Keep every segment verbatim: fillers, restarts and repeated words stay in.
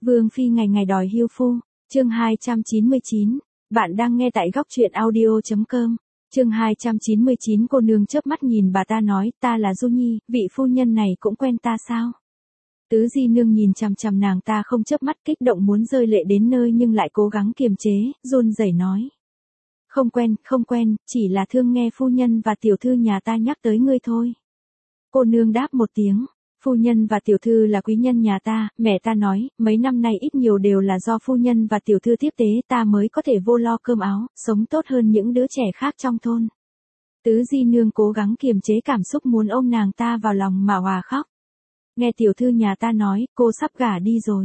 Vương phi ngày ngày đòi hưu phu, chương hai trăm chín mươi chín, bạn đang nghe tại góc truyện audio.com, chương hai trăm chín mươi chín. Cô nương chớp mắt nhìn bà ta nói, ta là Du Nhi, vị phu nhân này cũng quen ta sao? Tứ Di nương nhìn chằm chằm nàng ta không chớp mắt, kích động muốn rơi lệ đến nơi nhưng lại cố gắng kiềm chế, run rẩy nói. Không quen, không quen, chỉ là thương nghe phu nhân và tiểu thư nhà ta nhắc tới ngươi thôi. Cô nương đáp một tiếng. Phu nhân và tiểu thư là quý nhân nhà ta, mẹ ta nói, mấy năm nay ít nhiều đều là do phu nhân và tiểu thư tiếp tế ta mới có thể vô lo cơm áo, sống tốt hơn những đứa trẻ khác trong thôn. Tứ Di nương cố gắng kiềm chế cảm xúc muốn ôm nàng ta vào lòng mà hòa khóc. Nghe tiểu thư nhà ta nói, cô sắp gả đi rồi.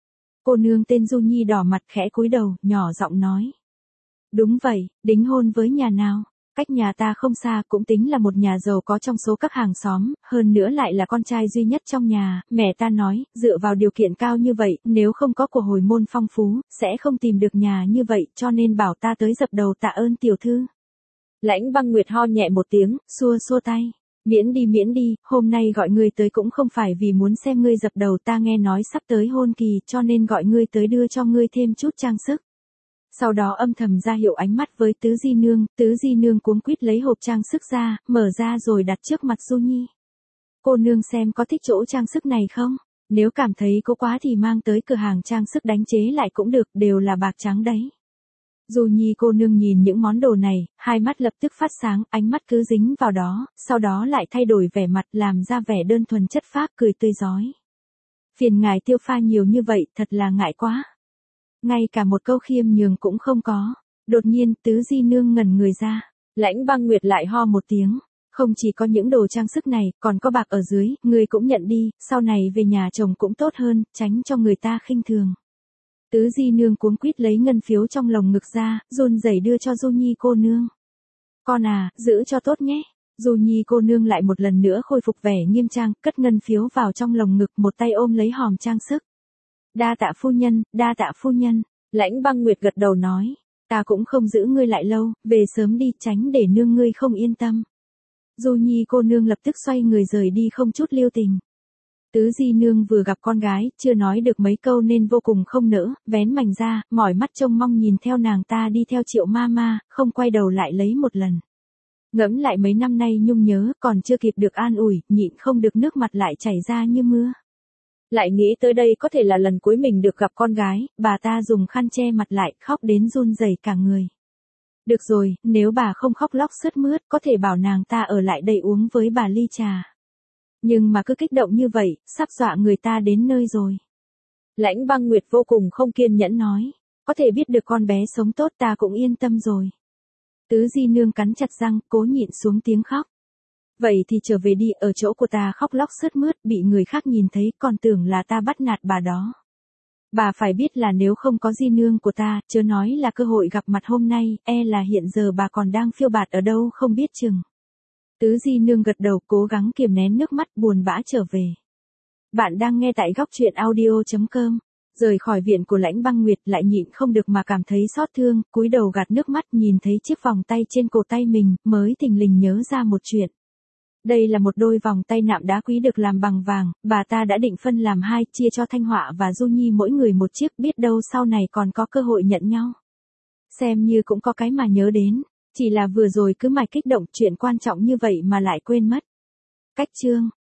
Cô nương tên Du Nhi đỏ mặt khẽ cúi đầu, nhỏ giọng nói. Đúng vậy, đính hôn với nhà nào? Cách nhà ta không xa, cũng tính là một nhà giàu có trong số các hàng xóm, hơn nữa lại là con trai duy nhất trong nhà, mẹ ta nói, dựa vào điều kiện cao như vậy, nếu không có của hồi môn phong phú, sẽ không tìm được nhà như vậy, cho nên bảo ta tới dập đầu tạ ơn tiểu thư. Lãnh Băng Nguyệt ho nhẹ một tiếng, xua xua tay. Miễn đi miễn đi, hôm nay gọi ngươi tới cũng không phải vì muốn xem ngươi dập đầu, ta nghe nói sắp tới hôn kỳ, cho nên gọi ngươi tới đưa cho ngươi thêm chút trang sức. Sau đó âm thầm ra hiệu ánh mắt với Tứ Di nương, Tứ Di nương cuống quýt lấy hộp trang sức ra, mở ra rồi đặt trước mặt Du Nhi. Cô nương xem có thích chỗ trang sức này không? Nếu cảm thấy cố quá thì mang tới cửa hàng trang sức đánh chế lại cũng được, đều là bạc trắng đấy. Du Nhi cô nương nhìn những món đồ này, hai mắt lập tức phát sáng, ánh mắt cứ dính vào đó, sau đó lại thay đổi vẻ mặt làm ra vẻ đơn thuần chất phác, cười tươi rói. Phiền ngài tiêu pha nhiều như vậy, thật là ngại quá. Ngay cả một câu khiêm nhường cũng không có. Đột nhiên, Tứ Di nương ngẩn người ra. Lãnh Băng Nguyệt lại ho một tiếng. Không chỉ có những đồ trang sức này, còn có bạc ở dưới, ngươi cũng nhận đi, sau này về nhà chồng cũng tốt hơn, tránh cho người ta khinh thường. Tứ Di nương cuống quýt lấy ngân phiếu trong lồng ngực ra, run rẩy đưa cho Du Nhi cô nương. Con à, giữ cho tốt nhé. Du Nhi cô nương lại một lần nữa khôi phục vẻ nghiêm trang, cất ngân phiếu vào trong lồng ngực, một tay ôm lấy hòm trang sức. Đa tạ phu nhân, đa tạ phu nhân. Lãnh Băng Nguyệt gật đầu nói, ta cũng không giữ ngươi lại lâu, về sớm đi, tránh để nương ngươi không yên tâm. Du Nhi cô nương lập tức xoay người rời đi không chút lưu tình. Tứ Di nương vừa gặp con gái, chưa nói được mấy câu nên vô cùng không nỡ, vén mảnh ra, mỏi mắt trông mong nhìn theo nàng ta đi theo Triệu Mama, không quay đầu lại lấy một lần. Ngẫm lại mấy năm nay nhung nhớ, còn chưa kịp được an ủi, nhịn không được nước mặt lại chảy ra như mưa. Lại nghĩ tới đây có thể là lần cuối mình được gặp con gái, bà ta dùng khăn che mặt lại, khóc đến run rẩy cả người. Được rồi, nếu bà không khóc lóc sướt mướt, có thể bảo nàng ta ở lại đây uống với bà ly trà. Nhưng mà cứ kích động như vậy, sắp dọa người ta đến nơi rồi. Lãnh Băng Nguyệt vô cùng không kiên nhẫn nói, có thể biết được con bé sống tốt ta cũng yên tâm rồi. Tứ Di nương cắn chặt răng, cố nhịn xuống tiếng khóc. Vậy thì trở về đi, ở chỗ của ta khóc lóc sướt mướt, bị người khác nhìn thấy, còn tưởng là ta bắt nạt bà đó. Bà phải biết là nếu không có Di nương của ta, chớ nói là cơ hội gặp mặt hôm nay, e là hiện giờ bà còn đang phiêu bạt ở đâu không biết chừng. Tứ Di nương gật đầu, cố gắng kiềm nén nước mắt buồn bã trở về. Bạn đang nghe tại góc truyện audio.com. Rời khỏi viện của Lãnh Băng Nguyệt lại nhịn không được mà cảm thấy xót thương, cúi đầu gạt nước mắt nhìn thấy chiếc vòng tay trên cổ tay mình, mới thình lình nhớ ra một chuyện. Đây là một đôi vòng tay nạm đá quý được làm bằng vàng, bà ta đã định phân làm hai, chia cho Thanh Họa và Du Nhi mỗi người một chiếc, biết đâu sau này còn có cơ hội nhận nhau. Xem như cũng có cái mà nhớ đến, chỉ là vừa rồi cứ mải kích động chuyện quan trọng như vậy mà lại quên mất. Cách chương